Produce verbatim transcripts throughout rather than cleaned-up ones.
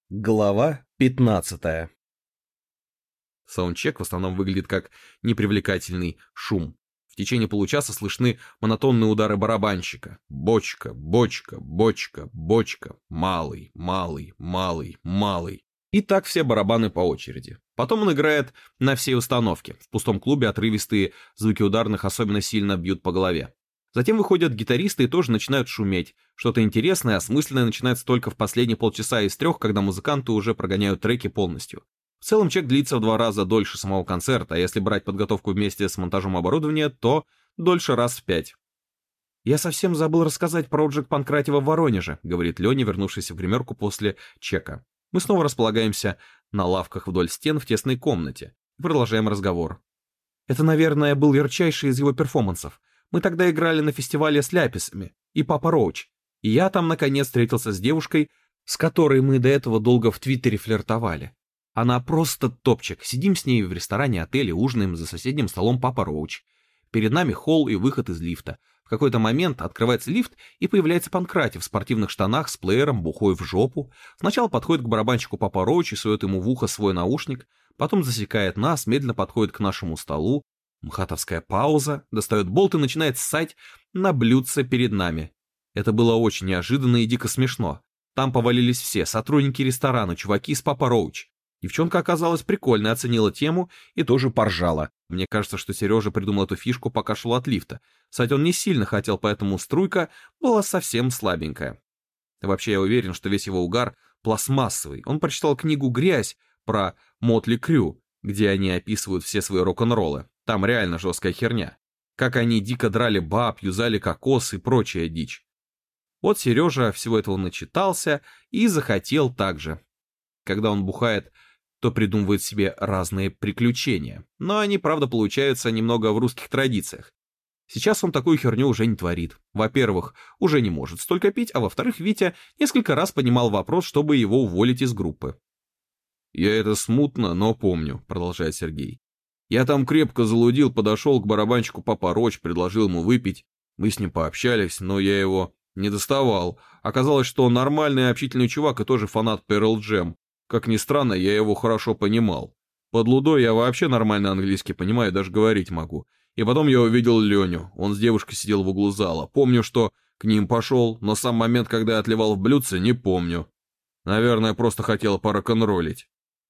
Глава пятнадцатая. Саундчек в основном выглядит как непривлекательный шум. В течение получаса слышны монотонные удары барабанщика. Бочка, бочка, бочка, бочка, малый, малый, малый, малый. И так все барабаны по очереди. Потом он играет на всей установке. В пустом клубе отрывистые звуки ударных особенно сильно бьют по голове. Затем выходят гитаристы и тоже начинают шуметь. Что-то интересное, осмысленное начинается только в последние полчаса из трех, когда музыканты уже прогоняют треки полностью. В целом чек длится в два раза дольше самого концерта, а если брать подготовку вместе с монтажом оборудования, то дольше раз в пять. «Я совсем забыл рассказать про Джек Панкратиева в Воронеже», — говорит Леня, вернувшийся в гримерку после чека. Мы снова располагаемся на лавках вдоль стен в тесной комнате и продолжаем разговор. «Это, наверное, был ярчайший из его перформансов. Мы тогда играли на фестивале с ляписами и Папа Роуч, и я там наконец встретился с девушкой, с которой мы до этого долго в Твиттере флиртовали. Она просто топчик, сидим с ней в ресторане отеля, ужинаем за соседним столом Папа Роуч. Перед нами холл и выход из лифта. В какой-то момент открывается лифт, и появляется Панкратиев в спортивных штанах с плеером, бухой в жопу. Сначала подходит к барабанщику Папа Роуч и сует ему в ухо свой наушник, потом засекает нас, медленно подходит к нашему столу. Мхатовская пауза, достает болт и начинает ссать на блюдце перед нами. Это было очень неожиданно и дико смешно. Там повалились все, сотрудники ресторана, чуваки из Папа Роуч. Девчонка оказалась прикольной, оценила тему и тоже поржала. Мне кажется, что Сережа придумал эту фишку, пока шел от лифта. Кстати, он не сильно хотел, поэтому струйка была совсем слабенькая. Вообще, я уверен, что весь его угар пластмассовый. Он прочитал книгу «Грязь» про Мотли Крю, где они описывают все свои рок-н-роллы. Там реально жесткая херня. Как они дико драли баб, юзали кокос и прочая дичь. Вот Сережа всего этого начитался и захотел так же. Когда он бухает, то придумывает себе разные приключения. Но они, правда, получаются немного в русских традициях. Сейчас он такую херню уже не творит. Во-первых, уже не может столько пить, а во-вторых, Витя несколько раз поднимал вопрос, чтобы его уволить из группы. «Я это смутно, но помню», — продолжает Сергей. «Я там крепко залудил, подошел к барабанщику Папа Роуч, предложил ему выпить. Мы с ним пообщались, но я его не доставал. Оказалось, что он нормальный общительный чувак и тоже фанат Pearl Jam. Как ни странно, я его хорошо понимал. Под лудой я вообще нормально английский понимаю, даже говорить могу. И потом я увидел Леню. Он с девушкой сидел в углу зала. Помню, что к ним пошел, но сам момент, когда я отливал в блюдце, не помню. Наверное, просто хотел порок-н-роллить».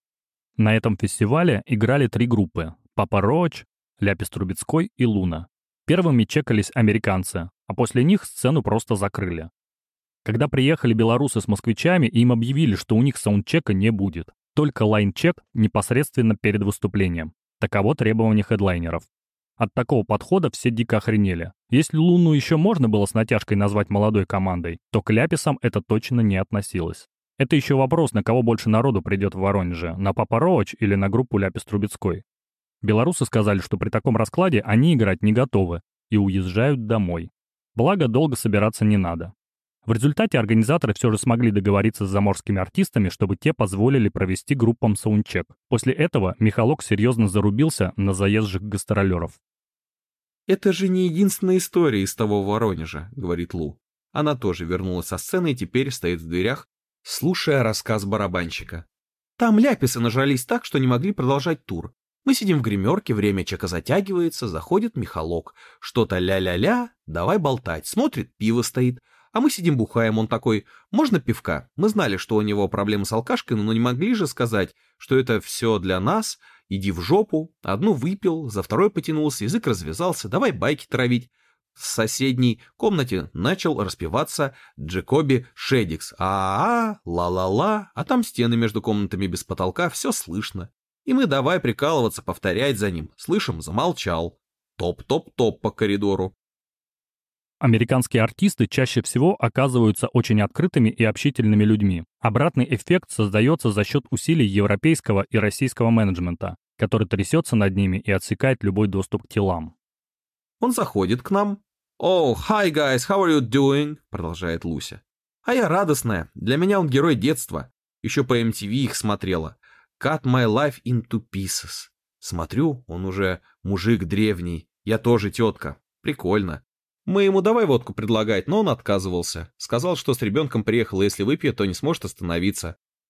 На этом фестивале играли три группы: Папа Роуч, Ляпис Трубецкой и Луна. Первыми чекались американцы, а после них сцену просто закрыли. Когда приехали белорусы с москвичами, им объявили, что у них саундчека не будет, только лайн-чек непосредственно перед выступлением. Таково требование хедлайнеров. От такого подхода все дико охренели. Если Луну еще можно было с натяжкой назвать молодой командой, то к Ляписам это точно не относилось. Это еще вопрос, на кого больше народу придет в Воронеже, на Папа Роуч или на группу Ляпис Трубецкой. Белорусы сказали, что при таком раскладе они играть не готовы и уезжают домой. Благо, долго собираться не надо. В результате организаторы все же смогли договориться с заморскими артистами, чтобы те позволили провести группам саундчек. После этого Михалок серьезно зарубился на заезжих гастролеров. «Это же не единственная история из того Воронежа», — говорит Лу. Она тоже вернулась со сцены и теперь стоит в дверях, слушая рассказ барабанщика. «Там ляписы нажрались так, что не могли продолжать тур. Мы сидим в гримерке, время чека затягивается, заходит Михалок. Что-то ля-ля-ля, давай болтать. Смотрит, пиво стоит. А мы сидим бухаем, он такой: можно пивка? Мы знали, что у него проблемы с алкашкой, но не могли же сказать, что это все для нас. Иди в жопу. Одну выпил, за второй потянулся, язык развязался, давай байки травить». В соседней комнате начал распеваться Джекоби Шедикс. А-а-а, ла-ла-ла, а там стены между комнатами без потолка, все слышно. И мы давай прикалываться, повторять за ним. Слышим, замолчал. Топ-топ-топ по коридору. Американские артисты чаще всего оказываются очень открытыми и общительными людьми. Обратный эффект создается за счет усилий европейского и российского менеджмента, который трясется над ними и отсекает любой доступ к телам. Он заходит к нам. «Oh, hi guys, how are you doing?» — продолжает Луся. А я радостная. Для меня он герой детства. Еще по эм ти ви их смотрела. Cut my life into pieces. Смотрю, он уже мужик древний. Я тоже тетка. Прикольно. Мы ему давай водку предлагать, но он отказывался. Сказал, что с ребенком приехал, и если выпьет, то не сможет остановиться.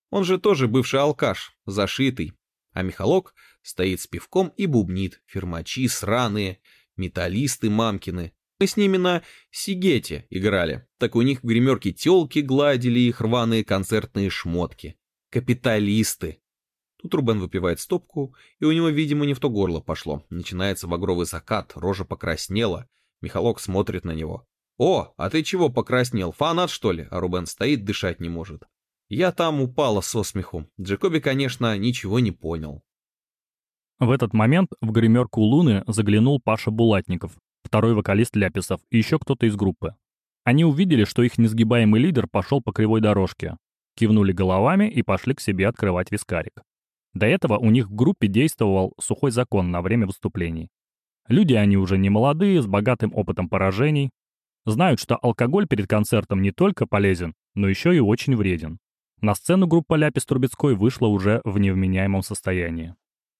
Он же тоже бывший алкаш, зашитый. А Михалок стоит с пивком и бубнит. Фермачи сраные, металлисты мамкины. Мы с ними на Сигете играли. Так у них в гримерке тёлки гладили их рваные концертные шмотки. Капиталисты. Тут Рубен выпивает стопку, и у него, видимо, не в то горло пошло. Начинается багровый закат, рожа покраснела. Михалок смотрит на него. «О, а ты чего покраснел? Фанат, что ли?» А Рубен стоит, дышать не может. Я там упала со смеху. Джекоби, конечно, ничего не понял. В этот момент в гримерку Луны заглянул Паша Булатников, второй вокалист Ляписов, и еще кто-то из группы. Они увидели, что их несгибаемый лидер пошел по кривой дорожке, кивнули головами и пошли к себе открывать вискарик. До этого у них в группе действовал сухой закон на время выступлений. Люди они уже не молодые, с богатым опытом поражений. Знают, что алкоголь перед концертом не только полезен, но еще и очень вреден. На сцену группа Ляпис Трубецкой вышла уже в невменяемом состоянии.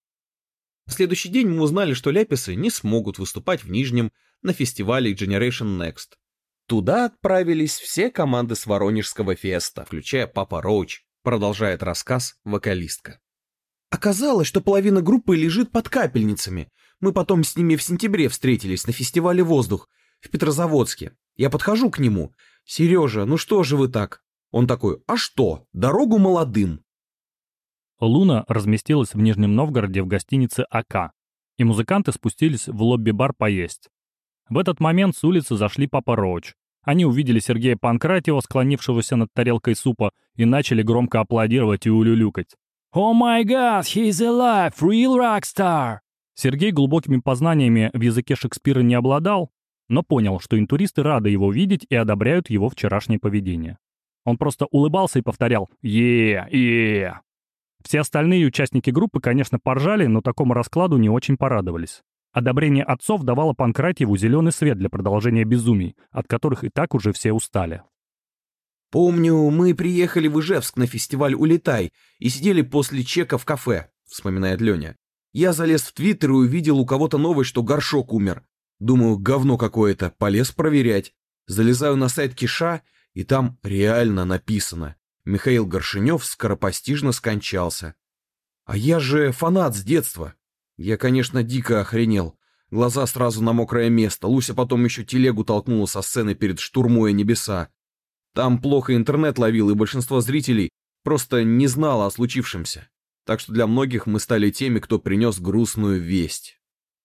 В следующий день мы узнали, что Ляписы не смогут выступать в Нижнем на фестивале Generation Next. Туда отправились все команды с Воронежского феста, включая Папа Роуч, продолжает рассказ вокалистка. Оказалось, что половина группы лежит под капельницами. Мы потом с ними в сентябре встретились на фестивале «Воздух» в Петрозаводске. Я подхожу к нему. «Сережа, ну что же вы так?» Он такой: «А что? Дорогу молодым». Луна разместилась в Нижнем Новгороде в гостинице АК, и музыканты спустились в лобби-бар поесть. В этот момент с улицы зашли Папа Роуч. Они увидели Сергея Панкратиева, склонившегося над тарелкой супа, и начали громко аплодировать и улюлюкать. «О май гад, he's alive, real rockstar!» Сергей глубокими познаниями в языке Шекспира не обладал, но понял, что интуристы рады его видеть и одобряют его вчерашнее поведение. Он просто улыбался и повторял «Е, е». Все остальные участники группы, конечно, поржали, но такому раскладу не очень порадовались. Одобрение отцов давало Панкратиеву зеленый свет для продолжения безумий, от которых и так уже все устали. «Помню, мы приехали в Ижевск на фестиваль «Улетай» и сидели после чека в кафе», — вспоминает Леня. «Я залез в Твиттер и увидел у кого-то новость, что Горшок умер. Думаю, говно какое-то, полез проверять. Залезаю на сайт Киша, и там реально написано: Михаил Горшенев скоропостижно скончался. А я же фанат с детства. Я, конечно, дико охренел. Глаза сразу на мокрое место. Луся потом еще телегу толкнула со сцены перед «Штурмуя небеса». Там плохо интернет ловил, и большинство зрителей просто не знало о случившемся. Так что для многих мы стали теми, кто принес грустную весть».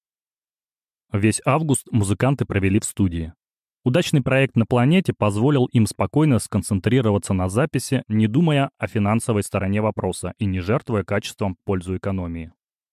Весь август музыканты провели в студии. Удачный проект на планете позволил им спокойно сконцентрироваться на записи, не думая о финансовой стороне вопроса и не жертвуя качеством в пользу экономии.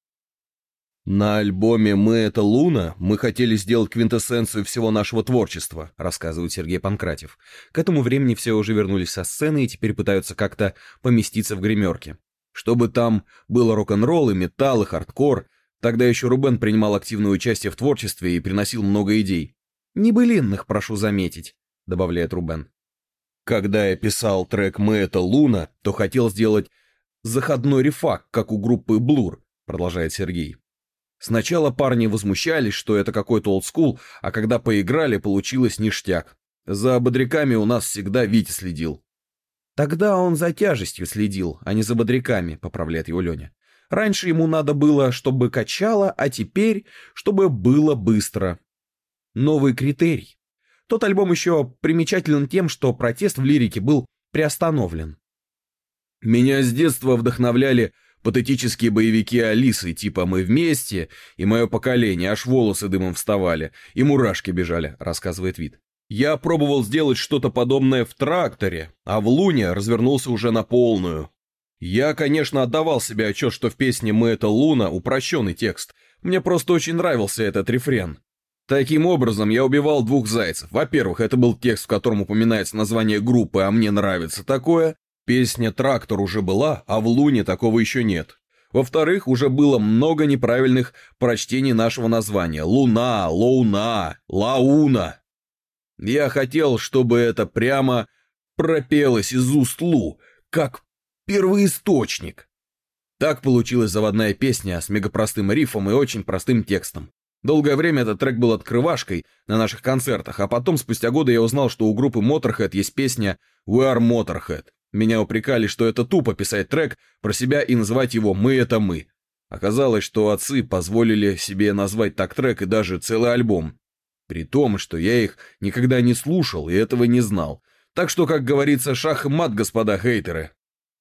«На альбоме «Мы — это Луна» мы хотели сделать квинтэссенцию всего нашего творчества», рассказывает Сергей Панкратиев. К этому времени все уже вернулись со сцены и теперь пытаются как-то поместиться в гримерке. Чтобы там было рок-н-ролл и металл, и хардкор. Тогда еще Рубен принимал активное участие в творчестве и приносил много идей. «Небылинных, прошу заметить», — добавляет Рубен. «Когда я писал трек «Мы — это Луна», то хотел сделать заходной рефак, как у группы Blur», — продолжает Сергей. Сначала парни возмущались, что это какой-то олдскул, а когда поиграли, получилось ништяк. За бодряками у нас всегда Витя следил. «Тогда он за тяжестью следил, а не за бодряками», — поправляет его Леня. «Раньше ему надо было, чтобы качало, а теперь, чтобы было быстро». Новый критерий. Тот альбом еще примечателен тем, что протест в лирике был приостановлен. «Меня с детства вдохновляли патетические боевики Алисы, типа «Мы вместе» и «Мое поколение», аж волосы дымом вставали, и мурашки бежали», — рассказывает Вит. «Я пробовал сделать что-то подобное в «Тракторе», а в «Луне» развернулся уже на полную. Я, конечно, отдавал себе отчет, что в песне «Мы — это Луна» упрощенный текст. Мне просто очень нравился этот рефрен. Таким образом, я убивал двух зайцев. Во-первых, это был текст, в котором упоминается название группы, а мне нравится такое. Песня «Трактор» уже была, а в «Луне» такого еще нет. Во-вторых, уже было много неправильных прочтений нашего названия. «Луна», «Лоуна», «Лауна». Я хотел, чтобы это прямо пропелось из уст Лу, как первоисточник. Так получилась заводная песня с мегапростым рифом и очень простым текстом. Долгое время этот трек был открывашкой на наших концертах, а потом, спустя годы, я узнал, что у группы Motorhead есть песня «We are Motorhead». Меня упрекали, что это тупо писать трек про себя и называть его «Мы — это мы». Оказалось, что отцы позволили себе назвать так трек и даже целый альбом. При том, что я их никогда не слушал и этого не знал. Так что, как говорится, шах и мат, господа хейтеры.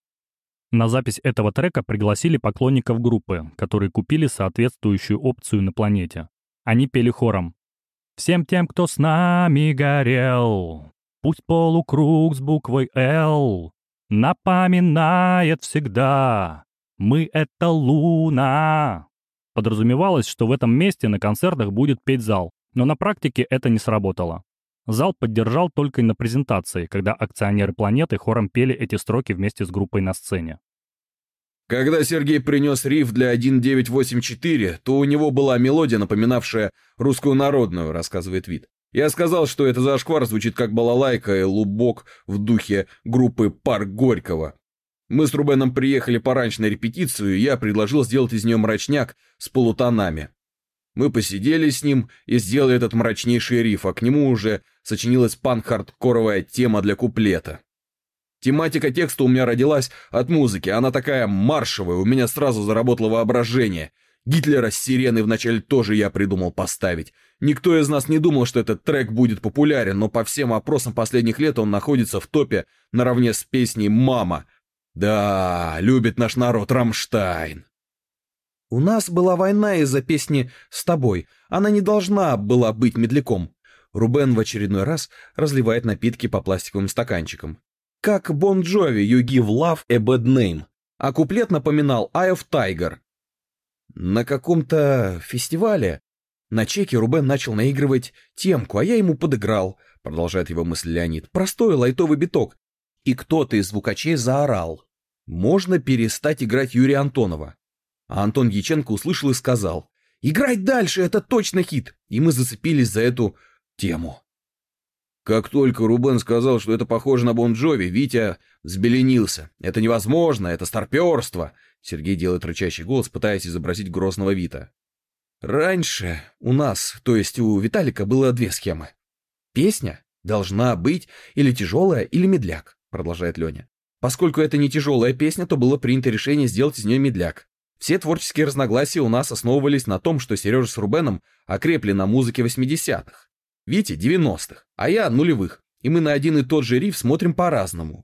На запись этого трека пригласили поклонников группы, которые купили соответствующую опцию на планете. Они пели хором: «Всем тем, кто с нами горел, пусть полукруг с буквой «Л» напоминает всегда, мы — это Луна». Подразумевалось, что в этом месте на концертах будет петь зал, но на практике это не сработало. Зал поддержал только на презентации, когда акционеры планеты хором пели эти строки вместе с группой на сцене. Когда Сергей принес риф для один девять восемь четыре, то у него была мелодия, напоминавшая русскую народную, рассказывает Вит. Я сказал, что это зашквар звучит как балалайка и лубок в духе группы «Парк Горького». Мы с Рубеном приехали пораньше на репетицию, и я предложил сделать из нее мрачняк с полутонами. Мы посидели с ним и сделали этот мрачнейший риф, а к нему уже сочинилась панк-хардкоровая тема для куплета. Тематика текста у меня родилась от музыки, она такая маршевая, у меня сразу заработало воображение. Гитлера с сиреной вначале тоже я придумал поставить. Никто из нас не думал, что этот трек будет популярен, но по всем опросам последних лет он находится в топе наравне с песней «Мама». Да, любит наш народ Рамштайн. У нас была война из-за песни «С тобой». Она не должна была быть медляком. Рубен в очередной раз разливает напитки по пластиковым стаканчикам. Как Bon Jovi «You give love a bad name». А куплет напоминал «Eye of Tiger». На каком-то фестивале на чеке Рубен начал наигрывать темку, а я ему подыграл, продолжает его мысль Леонид. Простой лайтовый биток. И кто-то из звукачей заорал: «Можно перестать играть Юрия Антонова». А Антон Яченко услышал и сказал: «Играть дальше, это точно хит!» И мы зацепились за эту тему. Как только Рубен сказал, что это похоже на Бон Джови, Витя взбеленился. «Это невозможно, это старперство!» Сергей делает рычащий голос, пытаясь изобразить грозного Вита. Раньше у нас, то есть у Виталика, было две схемы. Песня должна быть или тяжелая, или медляк, продолжает Леня. Поскольку это не тяжелая песня, то было принято решение сделать из нее медляк. Все творческие разногласия у нас основывались на том, что Сережа с Рубеном окрепли на музыке восьмидесятых, Витя девяностых, а я нулевых, и мы на один и тот же риф смотрим по-разному.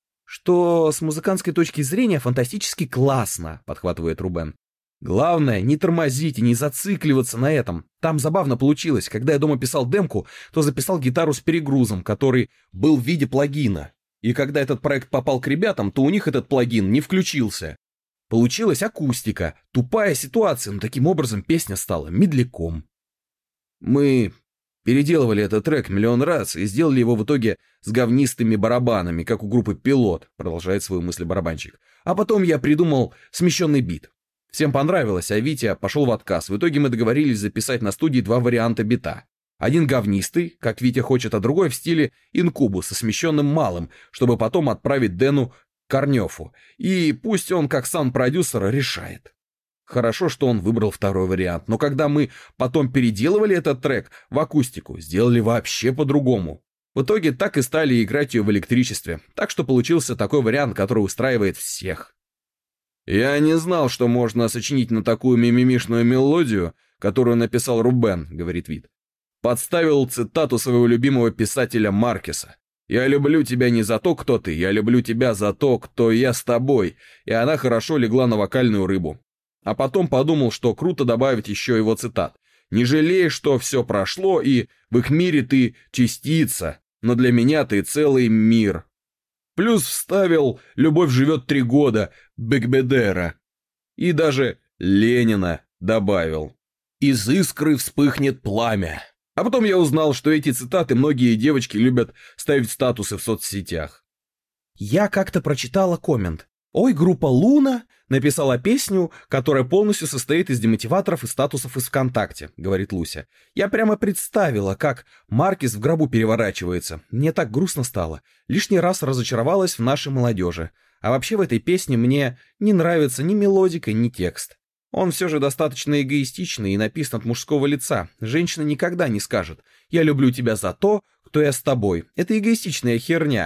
Что с музыкантской точки зрения фантастически классно, подхватывает Рубен. Главное, не тормозить и не зацикливаться на этом. Там забавно получилось. Когда я дома писал демку, то записал гитару с перегрузом, который был в виде плагина. И когда этот проект попал к ребятам, то у них этот плагин не включился. Получилась акустика, тупая ситуация, но таким образом песня стала медляком. Мы переделывали этот трек миллион раз и сделали его в итоге с говнистыми барабанами, как у группы «Пилот», продолжает свою мысль барабанщик. А потом я придумал смещенный бит. Всем понравилось, а Витя пошел в отказ. В итоге мы договорились записать на студии два варианта бита. Один говнистый, как Витя хочет, а другой в стиле инкубус со смещенным малым, чтобы потом отправить Дэну Корнёфу. И пусть он, как саунд-продюсер, решает. Хорошо, что он выбрал второй вариант, но когда мы потом переделывали этот трек в акустику, сделали вообще по-другому. В итоге так и стали играть ее в электричестве, так что получился такой вариант, который устраивает всех. «Я не знал, что можно сочинить на такую мимимишную мелодию, которую написал Рубен», — говорит Вит. Подставил цитату своего любимого писателя Маркеса. «Я люблю тебя не за то, кто ты, я люблю тебя за то, кто я с тобой», и она хорошо легла на вокальную рыбу. А потом подумал, что круто добавить еще его цитат. «Не жалей, что все прошло, и в их мире ты частица, но для меня ты целый мир». Плюс вставил «Любовь живет три года» Бекбедера. И даже Ленина добавил. «Из искры вспыхнет пламя». А потом я узнал, что эти цитаты многие девочки любят ставить статусы в соцсетях. Я как-то прочитала коммент. «Ой, группа «Луна» написала песню, которая полностью состоит из демотиваторов и статусов из ВКонтакте», — говорит Луся. «Я прямо представила, как Маркес в гробу переворачивается. Мне так грустно стало. Лишний раз разочаровалась в нашей молодежи. А вообще в этой песне мне не нравится ни мелодика, ни текст. Он все же достаточно эгоистичный и написан от мужского лица. Женщина никогда не скажет: «Я люблю тебя за то, кто я с тобой». Это эгоистичная херня.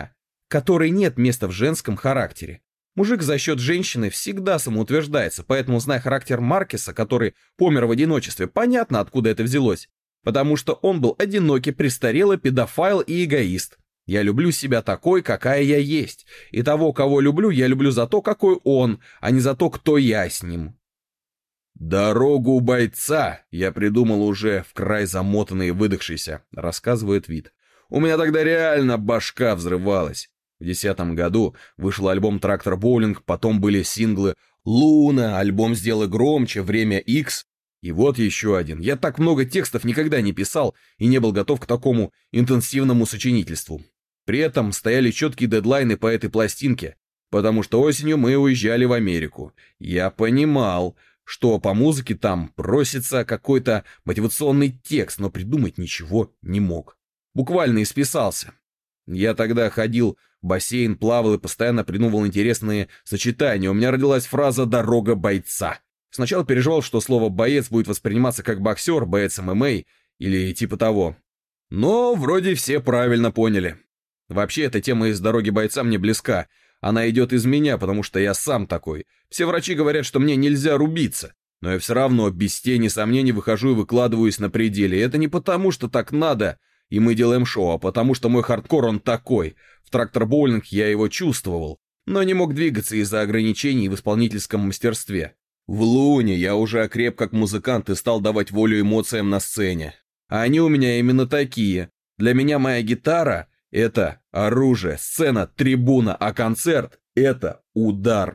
которой нет места в женском характере. Мужик за счет женщины всегда самоутверждается, поэтому, зная характер Маркеса, который помер в одиночестве, понятно, откуда это взялось. Потому что он был одинокий, престарелый, педофайл и эгоист. Я люблю себя такой, какая я есть. И того, кого люблю, я люблю за то, какой он, а не за то, кто я с ним. «Дорогу бойца» я придумал уже в край замотанный и выдохшийся, рассказывает Вит. У меня тогда реально башка взрывалась. В десятом году вышел альбом «Трактор Боулинг», потом были синглы «Луна», альбом «Сделай громче», «Время Икс». И вот еще один. Я так много текстов никогда не писал и не был готов к такому интенсивному сочинительству. При этом стояли четкие дедлайны по этой пластинке, потому что осенью мы уезжали в Америку. Я понимал, что по музыке там просится какой-то мотивационный текст, но придумать ничего не мог. Буквально исписался. Я тогда ходил в бассейн, плавал и постоянно придумывал интересные сочетания. У меня родилась фраза «дорога бойца». Сначала переживал, что слово «боец» будет восприниматься как боксер, боец эм эм а или типа того. Но вроде все правильно поняли. Вообще, эта тема из «Дороги бойца» мне близка. Она идет из меня, потому что я сам такой. Все врачи говорят, что мне нельзя рубиться. Но я все равно без тени сомнений выхожу и выкладываюсь на пределе. И это не потому, что так надо, и мы делаем шоу, а потому что мой хардкор он такой. В «Трактор Боулинг» я его чувствовал, но не мог двигаться из-за ограничений в исполнительском мастерстве. В «Луне» я уже окреп как музыкант и стал давать волю эмоциям на сцене. А они у меня именно такие. Для меня моя гитара — это оружие, сцена, трибуна, а концерт — это удар.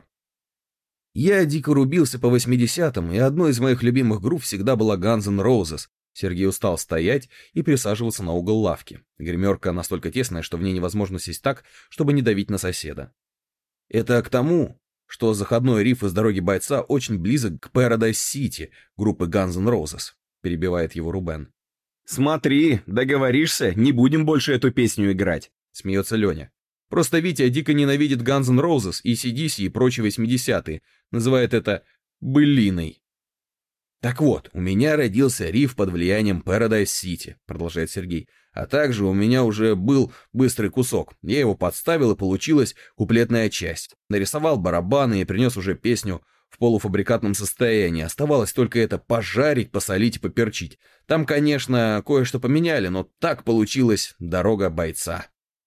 Я дико рубился по восьмидесятым, и одной из моих любимых групп всегда была Guns N' Roses. Сергей устал стоять и присаживаться на угол лавки. Гримерка настолько тесная, что в ней невозможно сесть так, чтобы не давить на соседа. Это к тому, что заходной риф из «Дороги бойца» очень близок к Paradise City группы Guns N' Roses, перебивает его Рубен. «Смотри, договоришься, не будем больше эту песню играть», смеется Леня. Просто Витя дико ненавидит Guns N' Roses и си ди си и прочие восьмидесятые, называет это «былиной». «Так вот, у меня родился риф под влиянием Paradise City», продолжает Сергей. «А также у меня уже был быстрый кусок. Я его подставил, и получилась куплетная часть. Нарисовал барабаны и принес уже песню в полуфабрикатном состоянии. Оставалось только это пожарить, посолить и поперчить. Там, конечно, кое-что поменяли, но так получилась «Дорога бойца».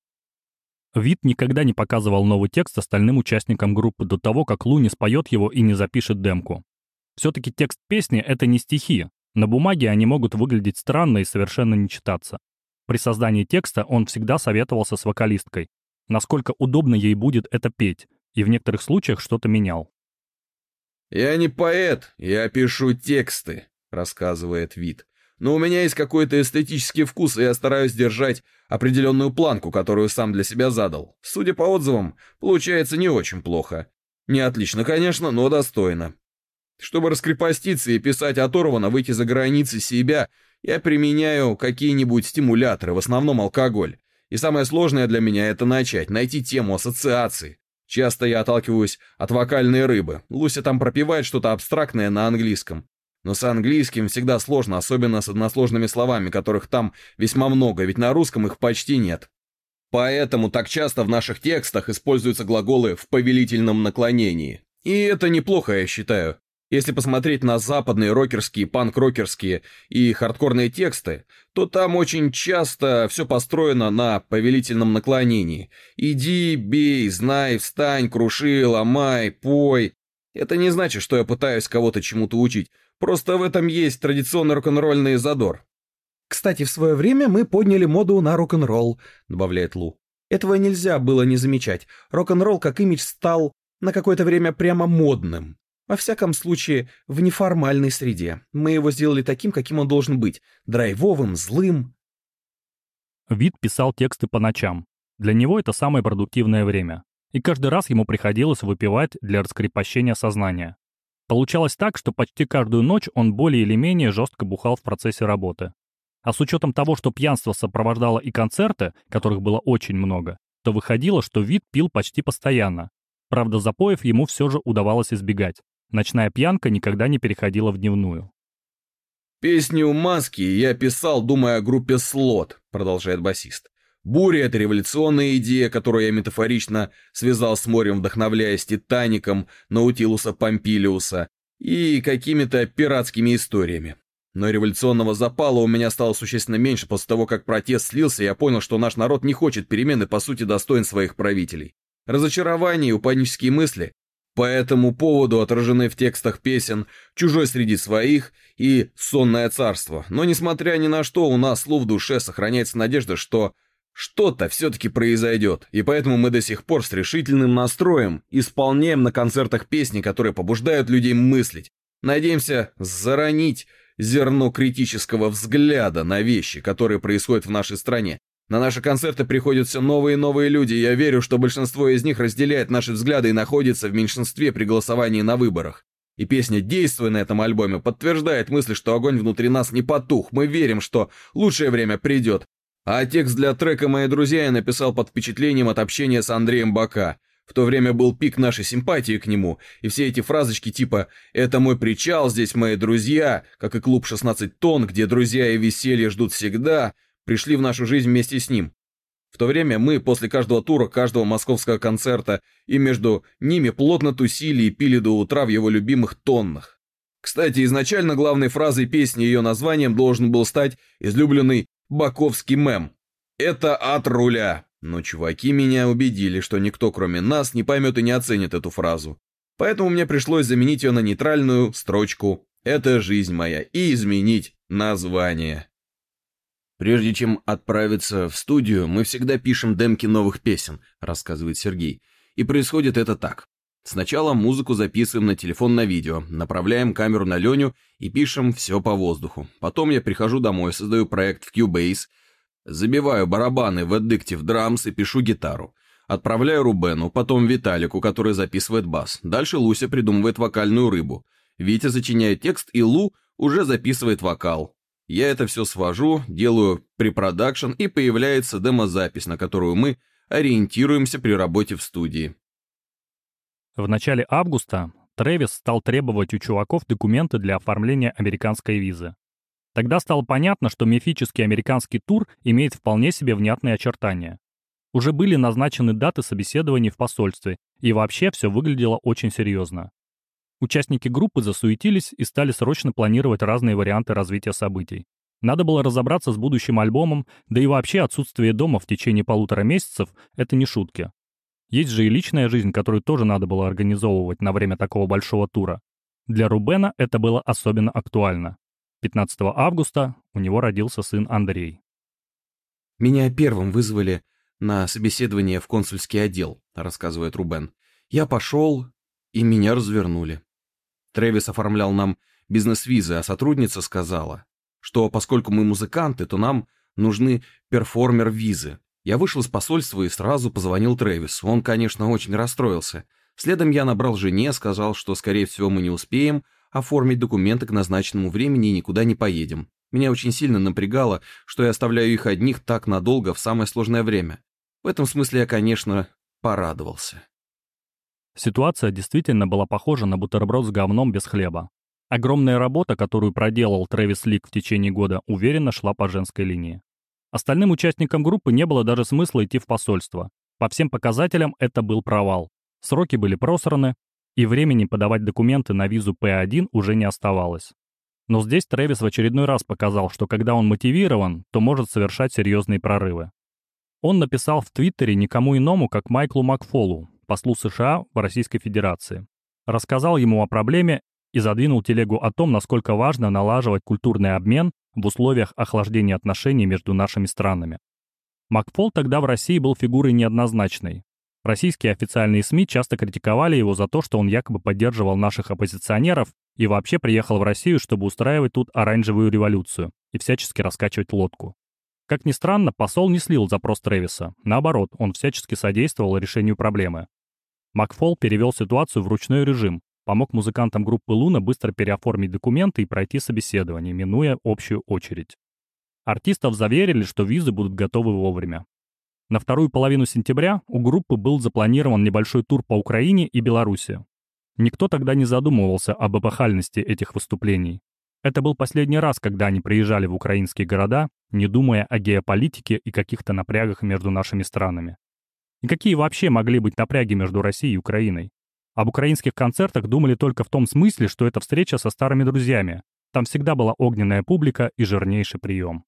Вит никогда не показывал новый текст остальным участникам группы до того, как Лу не споет его и не запишет демку. Все-таки текст песни — это не стихи. На бумаге они могут выглядеть странно и совершенно не читаться. При создании текста он всегда советовался с вокалисткой, насколько удобно ей будет это петь, и в некоторых случаях что-то менял. «Я не поэт, я пишу тексты», — рассказывает Вит. «Но у меня есть какой-то эстетический вкус, и я стараюсь держать определенную планку, которую сам для себя задал. Судя по отзывам, получается не очень плохо. Не отлично, конечно, но достойно. Чтобы раскрепоститься и писать оторвано, выйти за границы себя, я применяю какие-нибудь стимуляторы, в основном алкоголь. И самое сложное для меня — это начать, найти тему ассоциации. Часто я отталкиваюсь от вокальной рыбы. Луся там пропевает что-то абстрактное на английском. Но с английским всегда сложно, особенно с односложными словами, которых там весьма много, ведь на русском их почти нет. Поэтому так часто в наших текстах используются глаголы в повелительном наклонении. И это неплохо, я считаю. Если посмотреть на западные рокерские, панк-рокерские и хардкорные тексты, то там очень часто все построено на повелительном наклонении. «Иди, бей, знай, встань, круши, ломай, пой». Это не значит, что я пытаюсь кого-то чему-то учить. Просто в этом есть традиционный рок-н-ролльный задор. «Кстати, в свое время мы подняли моду на рок-н-ролл», — добавляет Лу. «Этого нельзя было не замечать. Рок-н-ролл как имидж стал на какое-то время прямо модным. Во всяком случае, в неформальной среде. Мы его сделали таким, каким он должен быть. Драйвовым, злым». Вит писал тексты по ночам. Для него это самое продуктивное время. И каждый раз ему приходилось выпивать для раскрепощения сознания. Получалось так, что почти каждую ночь он более или менее жестко бухал в процессе работы. А с учетом того, что пьянство сопровождало и концерты, которых было очень много, то выходило, что Вит пил почти постоянно. Правда, запоев ему все же удавалось избегать. Ночная пьянка никогда не переходила в дневную. «Песню «Маски» я писал, думая о группе «Слот», — продолжает басист. Буря — это революционная идея, которую я метафорично связал с морем, вдохновляясь Титаником Наутилуса Помпилиуса и какими-то пиратскими историями. Но революционного запала у меня стало существенно меньше после того, как протест слился, и я понял, что наш народ не хочет перемен и по сути достоин своих правителей. Разочарование и упаднические мысли по этому поводу отражены в текстах песен «Чужой среди своих» и «Сонное царство». Но несмотря ни на что, у нас в душе сохраняется надежда, что что-то все-таки произойдет, и поэтому мы до сих пор с решительным настроем исполняем на концертах песни, которые побуждают людей мыслить. Надеемся заронить зерно критического взгляда на вещи, которые происходят в нашей стране. На наши концерты приходят все новые и новые люди, и я верю, что большинство из них разделяет наши взгляды и находится в меньшинстве при голосовании на выборах. И песня «Действуй» на этом альбоме подтверждает мысль, что огонь внутри нас не потух. Мы верим, что лучшее время придет. А текст для трека «Мои друзья» я написал под впечатлением от общения с Андреем Бока. В то время был пик нашей симпатии к нему, и все эти фразочки типа «Это мой причал, здесь мои друзья», как и клуб шестнадцать тонн, где друзья и веселье ждут всегда, пришли в нашу жизнь вместе с ним. В то время мы после каждого тура, каждого московского концерта и между ними плотно тусили и пили до утра в его любимых тоннах. Кстати, изначально главной фразой песни и ее названием должен был стать излюбленный боковский мем «Это от руля». Но чуваки меня убедили, что никто кроме нас не поймет и не оценит эту фразу. Поэтому мне пришлось заменить ее на нейтральную строчку «Это жизнь моя» и изменить название. Прежде чем отправиться в студию, мы всегда пишем демки новых песен, рассказывает Сергей. И происходит это так. Сначала музыку записываем на телефон на видео, направляем камеру на Леню и пишем все по воздуху. Потом я прихожу домой, создаю проект в Cubase, забиваю барабаны в Addictive Drums и пишу гитару. Отправляю Рубену, потом Виталику, который записывает бас. Дальше Луся придумывает вокальную рыбу. Витя сочиняет текст, и Лу уже записывает вокал. Я это все свожу, делаю препродакшн, и появляется демозапись, на которую мы ориентируемся при работе в студии. В начале августа Трэвис стал требовать у чуваков документы для оформления американской визы. Тогда стало понятно, что мифический американский тур имеет вполне себе внятные очертания. Уже были назначены даты собеседований в посольстве, и вообще все выглядело очень серьезно. Участники группы засуетились и стали срочно планировать разные варианты развития событий. Надо было разобраться с будущим альбомом, да и вообще отсутствие дома в течение полутора месяцев — это не шутки. Есть же и личная жизнь, которую тоже надо было организовывать на время такого большого тура. Для Рубена это было особенно актуально. пятнадцатого августа у него родился сын Андрей. «Меня первым вызвали на собеседование в консульский отдел», — рассказывает Рубен. «Я пошел, и меня развернули. Трэвис оформлял нам бизнес-визы, а сотрудница сказала, что поскольку мы музыканты, то нам нужны перформер-визы. Я вышел из посольства и сразу позвонил Трэвису. Он, конечно, очень расстроился. Следом я набрал жене, сказал, что, скорее всего, мы не успеем оформить документы к назначенному времени и никуда не поедем. Меня очень сильно напрягало, что я оставляю их одних так надолго в самое сложное время. В этом смысле я, конечно, порадовался». Ситуация действительно была похожа на бутерброд с говном без хлеба. Огромная работа, которую проделал Трэвис Лик в течение года, уверенно шла по женской линии. Остальным участникам группы не было даже смысла идти в посольство. По всем показателям это был провал. Сроки были просраны, и времени подавать документы на визу пэ один уже не оставалось. Но здесь Трэвис в очередной раз показал, что когда он мотивирован, то может совершать серьезные прорывы. Он написал в Твиттере никому иному, как Майклу Макфолу, послу США в Российской Федерации. Рассказал ему о проблеме и задвинул телегу о том, насколько важно налаживать культурный обмен в условиях охлаждения отношений между нашими странами. Макфол тогда в России был фигурой неоднозначной. Российские официальные СМИ часто критиковали его за то, что он якобы поддерживал наших оппозиционеров и вообще приехал в Россию, чтобы устраивать тут оранжевую революцию и всячески раскачивать лодку. Как ни странно, посол не слил запрос Трэвиса. Наоборот, он всячески содействовал решению проблемы. Макфол перевел ситуацию в ручной режим, помог музыкантам группы «Луна» быстро переоформить документы и пройти собеседование, минуя общую очередь. Артистов заверили, что визы будут готовы вовремя. На вторую половину сентября у группы был запланирован небольшой тур по Украине и Беларуси. Никто тогда не задумывался об эпохальности этих выступлений. Это был последний раз, когда они приезжали в украинские города, не думая о геополитике и каких-то напрягах между нашими странами. И какие вообще могли быть напряги между Россией и Украиной? Об украинских концертах думали только в том смысле, что это встреча со старыми друзьями. Там всегда была огненная публика и жирнейший прием.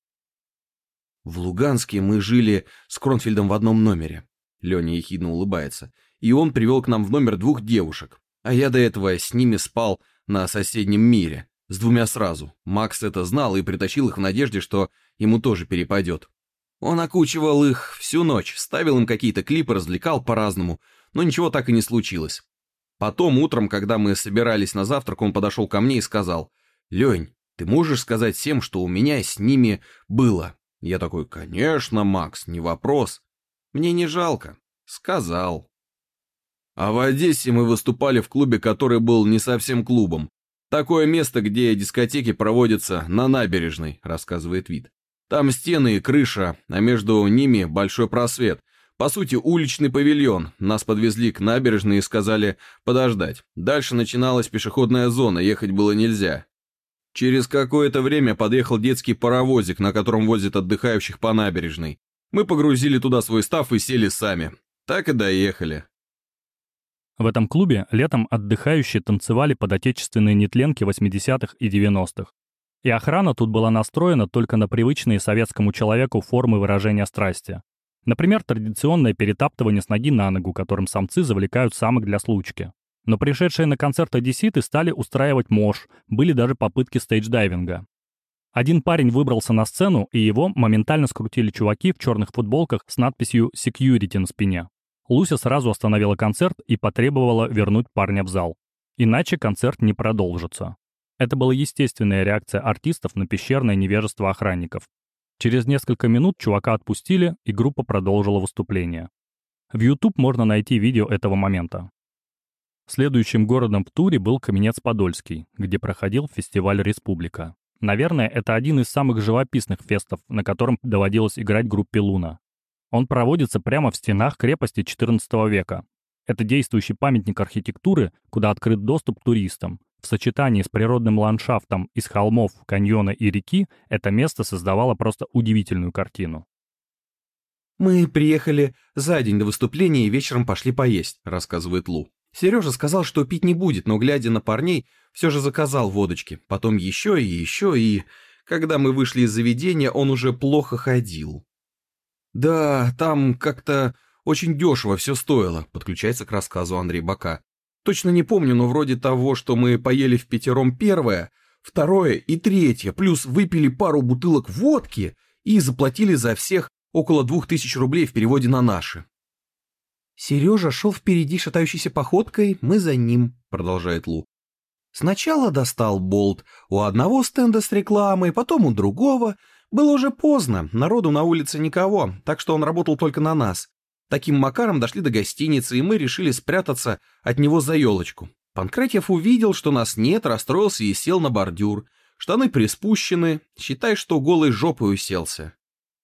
В Луганске мы жили с Кронфельдом в одном номере. Леня ехидно улыбается. И он привел к нам в номер двух девушек. А я до этого с ними спал на соседнем мире. С двумя сразу. Макс это знал и притащил их в надежде, что ему тоже перепадет. Он окучивал их всю ночь, ставил им какие-то клипы, развлекал по-разному, но ничего так и не случилось. Потом утром, когда мы собирались на завтрак, он подошел ко мне и сказал: «Лень, ты можешь сказать всем, что у меня с ними было?» Я такой: «Конечно, Макс, не вопрос. Мне не жалко». Сказал. А в Одессе мы выступали в клубе, который был не совсем клубом. Такое место, где дискотеки проводятся на набережной, рассказывает Вит. Там стены и крыша, а между ними большой просвет. По сути, уличный павильон. Нас подвезли к набережной и сказали подождать. Дальше начиналась пешеходная зона, ехать было нельзя. Через какое-то время подъехал детский паровозик, на котором возят отдыхающих по набережной. Мы погрузили туда свой стаф и сели сами. Так и доехали. В этом клубе летом отдыхающие танцевали под отечественные нетленки восьмидесятых и девяностых. И охрана тут была настроена только на привычные советскому человеку формы выражения страсти. Например, традиционное перетаптывание с ноги на ногу, которым самцы завлекают самок для случки. Но пришедшие на концерт одесситы стали устраивать мош, были даже попытки стейдж-дайвинга. Один парень выбрался на сцену, и его моментально скрутили чуваки в черных футболках с надписью «Security» на спине. Луся сразу остановила концерт и потребовала вернуть парня в зал. Иначе концерт не продолжится. Это была естественная реакция артистов на пещерное невежество охранников. Через несколько минут чувака отпустили, и группа продолжила выступление. В YouTube можно найти видео этого момента. Следующим городом в туре был Каменец-Подольский, где проходил фестиваль «Республика». Наверное, это один из самых живописных фестов, на котором доводилось играть группе «Луна». Он проводится прямо в стенах крепости четырнадцатого века. Это действующий памятник архитектуры, куда открыт доступ к туристам. В сочетании с природным ландшафтом из холмов, каньона и реки это место создавало просто удивительную картину. «Мы приехали за день до выступления и вечером пошли поесть», — рассказывает Лу. Сережа сказал, что пить не будет, но, глядя на парней, все же заказал водочки. Потом еще и еще, и... Когда мы вышли из заведения, он уже плохо ходил. «Да, там как-то очень дешево все стоило», — подключается к рассказу Андрей Бока. «Точно не помню, но вроде того, что мы поели впятером первое, второе и третье, плюс выпили пару бутылок водки и заплатили за всех около двух тысяч рублей в переводе на наши». «Сережа шел впереди шатающейся походкой, мы за ним», — продолжает Лу. «Сначала достал болт у одного стенда с рекламой, потом у другого. Было уже поздно, народу на улице никого, так что он работал только на нас. Таким макаром дошли до гостиницы, и мы решили спрятаться от него за елочку. Панкратьев увидел, что нас нет, расстроился и сел на бордюр. Штаны приспущены, считай, что голой жопой уселся».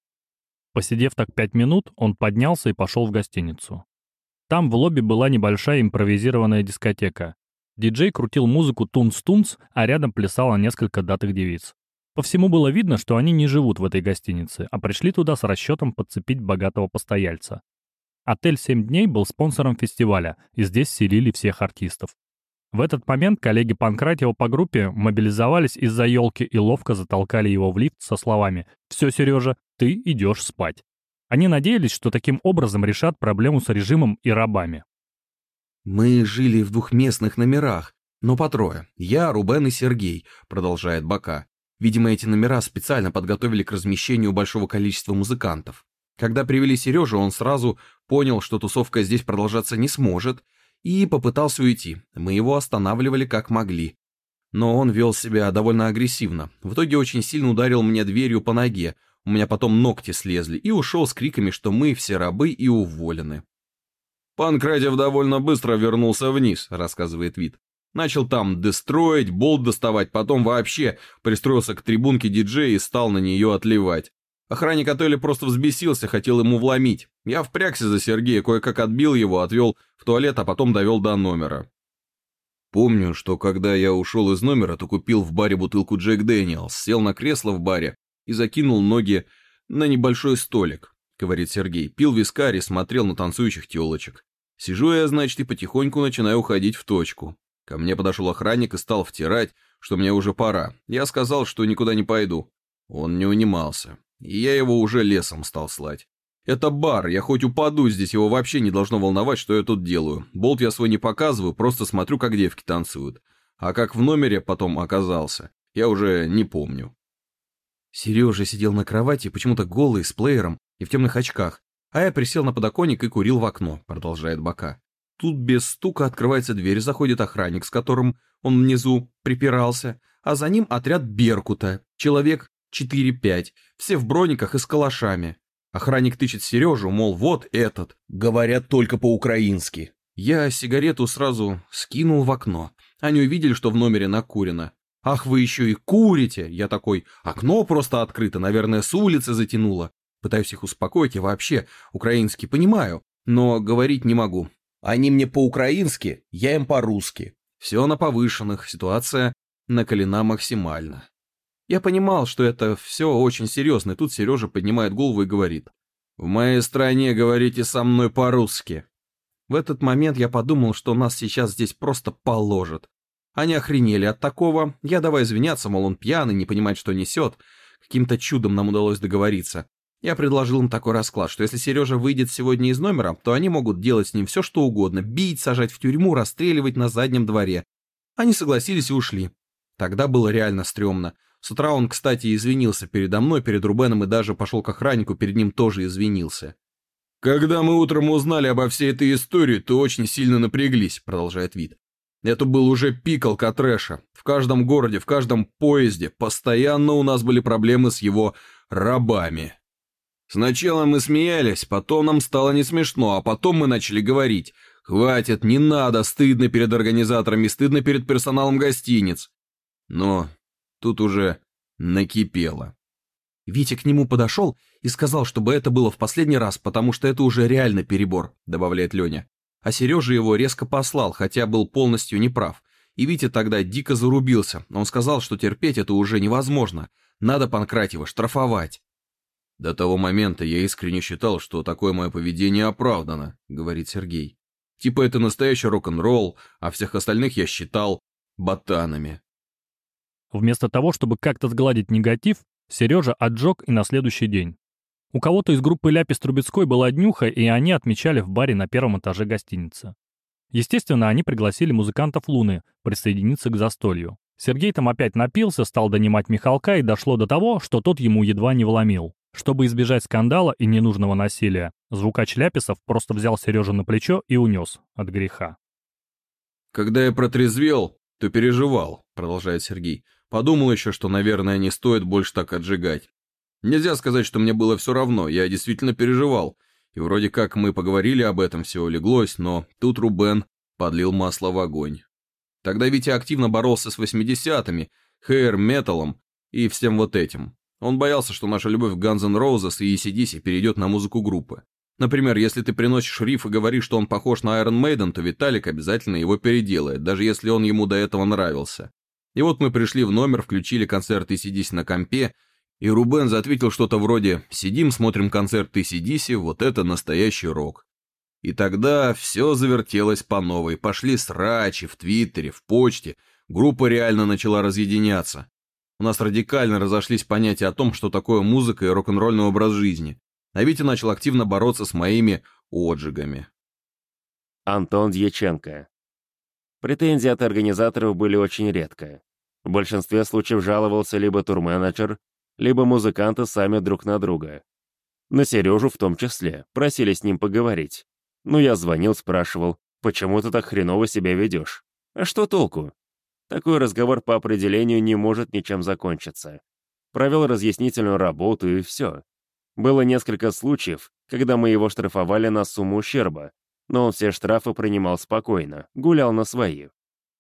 Посидев так пять минут, он поднялся и пошел в гостиницу. Там в лобби была небольшая импровизированная дискотека. Диджей крутил музыку тунц-тунц, а рядом плясало несколько датых девиц. По всему было видно, что они не живут в этой гостинице, а пришли туда с расчетом подцепить богатого постояльца. Отель «Семь дней» был спонсором фестиваля, и здесь селили всех артистов. В этот момент коллеги Панкратьева по группе мобилизовались из-за елки и ловко затолкали его в лифт со словами «Все, Сережа, ты идешь спать». Они надеялись, что таким образом решат проблему с режимом и рабами. «Мы жили в двухместных номерах, но по трое. Я, Рубен и Сергей», — продолжает Бока. «Видимо, эти номера специально подготовили к размещению большого количества музыкантов. Когда привели Сережу, он сразу понял, что тусовка здесь продолжаться не сможет, и попытался уйти. Мы его останавливали как могли. Но он вел себя довольно агрессивно. В итоге очень сильно ударил мне дверью по ноге, у меня потом ногти слезли, и ушел с криками, что мы все рабы и уволены». «Панкратьев довольно быстро вернулся вниз», — рассказывает Вит. «Начал там дестроить, болт доставать, потом вообще пристроился к трибунке диджея и стал на нее отливать. Охранник отеля просто взбесился, хотел ему вломить. Я впрягся за Сергея, кое-как отбил его, отвел в туалет, а потом довел до номера». Помню, что когда я ушел из номера, то купил в баре бутылку Джек Дэниелс, сел на кресло в баре и закинул ноги на небольшой столик, говорит Сергей. Пил вискарь и смотрел на танцующих телочек. Сижу я, значит, и потихоньку начинаю уходить в точку. Ко мне подошел охранник и стал втирать, что мне уже пора. Я сказал, что никуда не пойду. Он не унимался. И я его уже лесом стал слать. Это бар, я хоть упаду здесь, его вообще не должно волновать, что я тут делаю. Болт я свой не показываю, просто смотрю, как девки танцуют. А как в номере потом оказался, я уже не помню. Сережа сидел на кровати, почему-то голый, с плеером и в темных очках. А я присел на подоконник и курил в окно, продолжает Бока. Тут без стука открывается дверь, заходит охранник, с которым он внизу припирался, а за ним отряд Беркута, человек четыре-пять, все в брониках и с калашами. Охранник тычет Сережу, мол, вот этот. Говорят только по-украински. Я сигарету сразу скинул в окно. Они увидели, что в номере накурено. «Ах, вы еще и курите!» Я такой, окно просто открыто, наверное, с улицы затянуло. Пытаюсь их успокоить, я вообще украинский понимаю, но говорить не могу. Они мне по-украински, я им по-русски. Все на повышенных, ситуация накалена максимально. Я понимал, что это все очень серьезно, и тут Сережа поднимает голову и говорит: «В моей стране говорите со мной по-русски». В этот момент я подумал, что нас сейчас здесь просто положат. Они охренели от такого, я давай извиняться, мол, он пьяный, не понимает, что несет. Каким-то чудом нам удалось договориться. Я предложил им такой расклад, что если Сережа выйдет сегодня из номера, то они могут делать с ним все, что угодно, бить, сажать в тюрьму, расстреливать на заднем дворе. Они согласились и ушли. Тогда было реально стрёмно. С утра он, кстати, извинился передо мной, перед Рубеном, и даже пошел к охраннику, перед ним тоже извинился. «Когда мы утром узнали обо всей этой истории, то очень сильно напряглись», — продолжает Вит. «Это был уже пик алкотрэша. В каждом городе, в каждом поезде постоянно у нас были проблемы с его рабами. Сначала мы смеялись, потом нам стало не смешно, а потом мы начали говорить: хватит, не надо, стыдно перед организаторами, стыдно перед персоналом гостиниц». Но тут уже накипело. Витя к нему подошел и сказал, чтобы это было в последний раз, потому что это уже реально перебор, добавляет Леня. А Сережа его резко послал, хотя был полностью неправ. И Витя тогда дико зарубился. Он сказал, что терпеть это уже невозможно. Надо Панкратьева штрафовать. «До того момента я искренне считал, что такое мое поведение оправдано», — говорит Сергей. «Типа это настоящий рок-н-ролл, а всех остальных я считал ботанами». Вместо того, чтобы как-то сгладить негатив, Сережа отжег и на следующий день. У кого-то из группы Ляпис Трубецкой была днюха, и они отмечали в баре на первом этаже гостиницы. Естественно, они пригласили музыкантов Луны присоединиться к застолью. Сергей там опять напился, стал донимать Михалка, и дошло до того, что тот ему едва не вломил. Чтобы избежать скандала и ненужного насилия, звукач Ляписов просто взял Сережу на плечо и унес от греха. «Когда я протрезвел, то переживал», — продолжает Сергей. «Подумал еще, что, наверное, не стоит больше так отжигать. Нельзя сказать, что мне было все равно, я действительно переживал. И вроде как мы поговорили об этом, все улеглось, но тут Рубен подлил масло в огонь. Тогда Витя активно боролся с восьмидесятыми, хэйр-металом и всем вот этим. Он боялся, что наша любовь к Guns N' Roses и эй си ди си перейдет на музыку группы. Например, если ты приносишь риф и говоришь, что он похож на Iron Maiden, то Виталик обязательно его переделает, даже если он ему до этого нравился. И вот мы пришли в номер, включили концерт эй си ди си на компе, и Рубен ответил что-то вроде: «Сидим, смотрим концерт эй си ди си, вот это настоящий рок». И тогда все завертелось по новой, пошли срачи в Твиттере, в почте, группа реально начала разъединяться. У нас радикально разошлись понятия о том, что такое музыка и рок-н-ролльный образ жизни. А Витя начал активно бороться с моими отжигами. Антон Дьяченко. Претензии от организаторов были очень редко. В большинстве случаев жаловался либо турменеджер, либо музыканты сами друг на друга. На Сережу в том числе, просили с ним поговорить. Ну, я звонил, спрашивал, почему ты так хреново себя ведешь? А что толку? Такой разговор по определению не может ничем закончиться. Провел разъяснительную работу и все. Было несколько случаев, когда мы его штрафовали на сумму ущерба, но он все штрафы принимал спокойно, гулял на свои.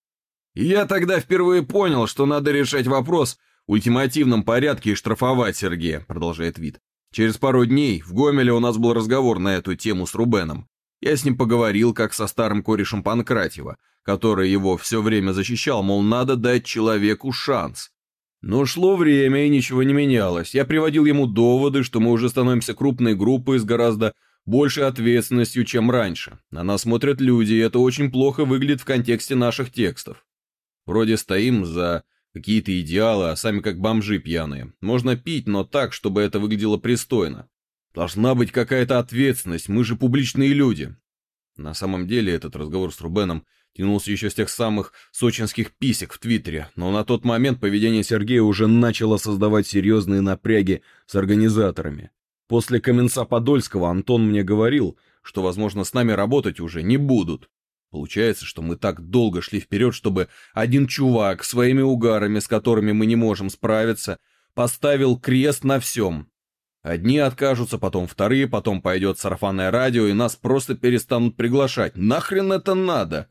Я тогда впервые понял, что надо решать вопрос в ультимативном порядке и штрафовать Сергея, продолжает Вит. Через пару дней в Гомеле у нас был разговор на эту тему с Рубеном. Я с ним поговорил, как со старым корешем Панкратьева, который его все время защищал, мол, надо дать человеку шанс. Но шло время, и ничего не менялось. Я приводил ему доводы, что мы уже становимся крупной группой с гораздо большей ответственностью, чем раньше. На нас смотрят люди, и это очень плохо выглядит в контексте наших текстов. Вроде стоим за какие-то идеалы, а сами как бомжи пьяные. Можно пить, но так, чтобы это выглядело пристойно. Должна быть какая-то ответственность, мы же публичные люди. На самом деле этот разговор с Рубеном тянулся еще с тех самых сочинских писек в Твиттере, но на тот момент поведение Сергея уже начало создавать серьезные напряги с организаторами. После Каменца-Подольского Антон мне говорил, что, возможно, с нами работать уже не будут. Получается, что мы так долго шли вперед, чтобы один чувак своими угарами, с которыми мы не можем справиться, поставил крест на всем. Одни откажутся, потом вторые, потом пойдет сарафанное радио, и нас просто перестанут приглашать. Нахрен это надо?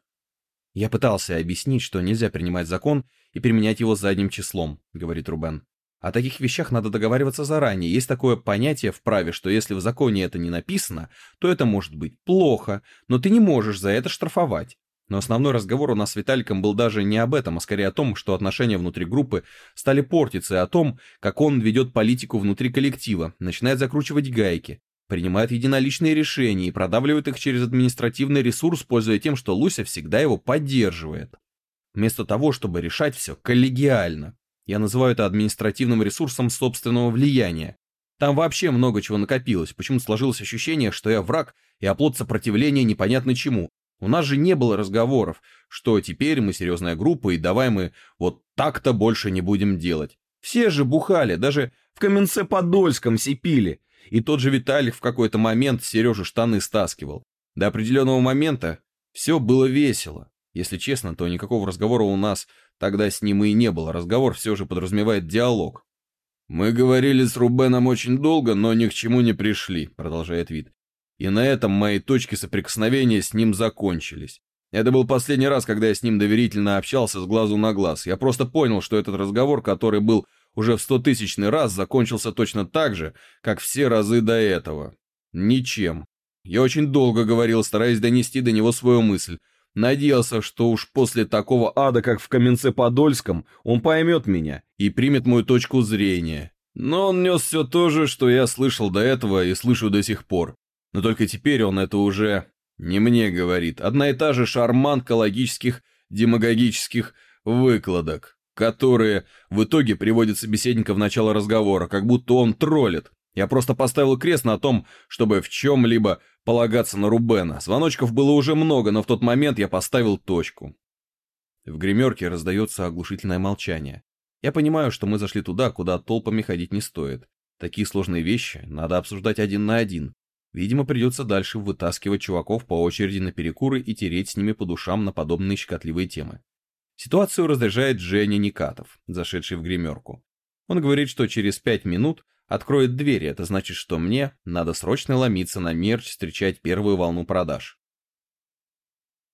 Я пытался объяснить, что нельзя принимать закон и применять его задним числом, говорит Рубен. О таких вещах надо договариваться заранее. Есть такое понятие в праве, что если в законе это не написано, то это может быть плохо, но ты не можешь за это штрафовать. Но основной разговор у нас с Виталиком был даже не об этом, а скорее о том, что отношения внутри группы стали портиться, и о том, как он ведет политику внутри коллектива, начинает закручивать гайки, принимает единоличные решения и продавливает их через административный ресурс, пользуясь тем, что Луся всегда его поддерживает. Вместо того, чтобы решать все коллегиально. Я называю это административным ресурсом собственного влияния. Там вообще много чего накопилось, почему-то сложилось ощущение, что я враг и оплот сопротивления непонятно чему. У нас же не было разговоров, что теперь мы серьезная группа и давай мы вот так-то больше не будем делать. Все же бухали, даже в Каменце-Подольском сипили. И тот же Виталик в какой-то момент Сереже штаны стаскивал. До определенного момента все было весело. Если честно, то никакого разговора у нас тогда с ним и не было. Разговор все же подразумевает диалог. «Мы говорили с Рубеном очень долго, но ни к чему не пришли», — продолжает Вит. «И на этом мои точки соприкосновения с ним закончились. Это был последний раз, когда я с ним доверительно общался с глазу на глаз. Я просто понял, что этот разговор, который был уже в стотысячный раз, закончился точно так же, как все разы до этого. Ничем. Я очень долго говорил, стараясь донести до него свою мысль. Надеялся, что уж после такого ада, как в Каменце-Подольском, он поймет меня и примет мою точку зрения. Но он нес все то же, что я слышал до этого и слышу до сих пор. Но только теперь он это уже не мне говорит. Одна и та же шарманка логических, демагогических выкладок, которые в итоге приводят собеседника в начало разговора, как будто он троллит. Я просто поставил крест на том, чтобы в чем-либо полагаться на Рубена. Звоночков было уже много, но в тот момент я поставил точку. В гримерке раздается оглушительное молчание. Я понимаю, что мы зашли туда, куда толпами ходить не стоит. Такие сложные вещи надо обсуждать один на один. Видимо, придется дальше вытаскивать чуваков по очереди на перекуры и тереть с ними по душам на подобные щекотливые темы. Ситуацию разряжает Женя Никатов, зашедший в гримерку. Он говорит, что через пять минут откроет двери, это значит, что мне надо срочно ломиться на мерч, встречать первую волну продаж.